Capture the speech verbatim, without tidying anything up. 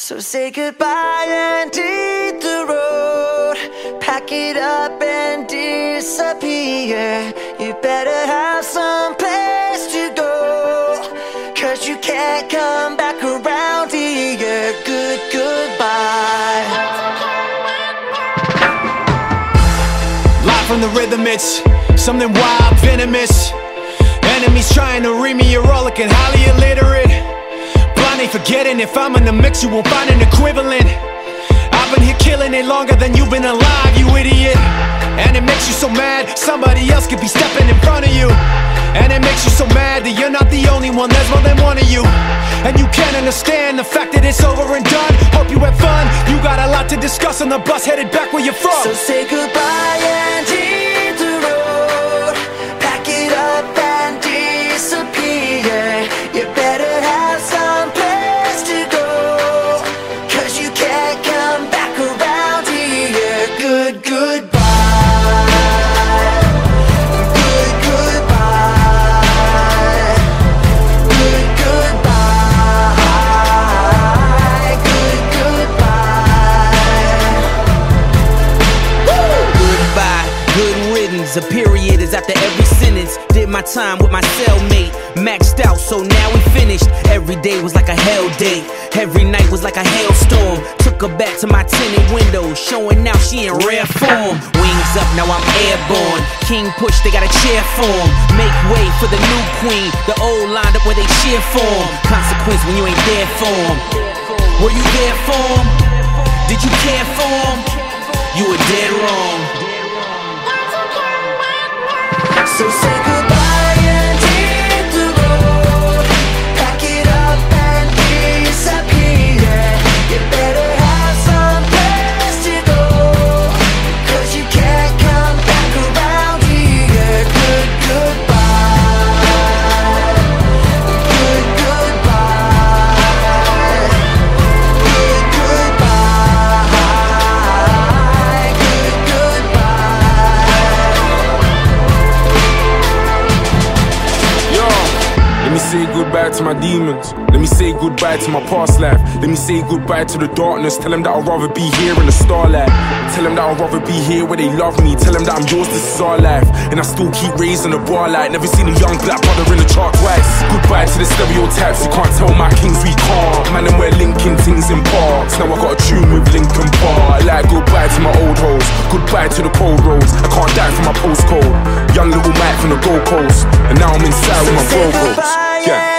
So say goodbye and hit the road. Pack it up and disappear. You better have some place to go, 'cause you can't come back around here. Good, goodbye. Live from the rhythm, it's something wild, venomous. Enemies trying to read me, you're all looking highly illiterate. Blind ain't forgetting, if I'm in the mix you won't find an equivalent. I've been here killing it longer than you've been alive, you idiot. And it makes you so mad, somebody else could be stepping in front of you. And it makes you so mad that you're not the only one, there's more than one of you. And you can't understand the fact that it's over and done. Hope you had fun, you got a lot to discuss on the bus headed back where you're from. So say goodbye and hit the road. Pack it up and disappear. You better have some place to go, 'cause you can't come back around here. Good, goodbye. Good, goodbye. Good, goodbye. Good, goodbye. Woo! Goodbye, good riddance. A period is after every sentence. Did my time with my cellmate, maxed out, so now we finished. Every day was like a hell day, every night was like a hailstorm. Took her back to my tinted windows, showing now she in rare form. Wings up, now I'm airborne. King push, they got a chair form. Make way for the new queen, the old lined up where they cheer for 'em. Consequence when you ain't there for 'em. Were you there for 'em? Did you care for 'em? You were dead wrong. So say goodbye and hit the road. Pack it up and disappear. You better have some place to go, 'cause you can't come back around here. Good, goodbye. Good, goodbye. Good, goodbye. Good, goodbye. Yo, let me say goodbye to my demons. Let me say goodbye to my past life. Let me say goodbye to the darkness. Tell them that I'd rather be here in the starlight. Tell them that I'd rather be here where they love me. Tell them that I'm yours, this is our life. And I still keep raising the bar like never seen a young black brother in the chart twice. Goodbye to the stereotypes, you can't tell my kings we can't. Man, and we're linking things in parks. Now I got a tune with Linkin Park. Like goodbye to my old hoes, goodbye to the cold roads. I can't die from my postcode. Young little Mike from the Gold Coast, and now I'm inside with my Say Volvos. goodbye Yeah.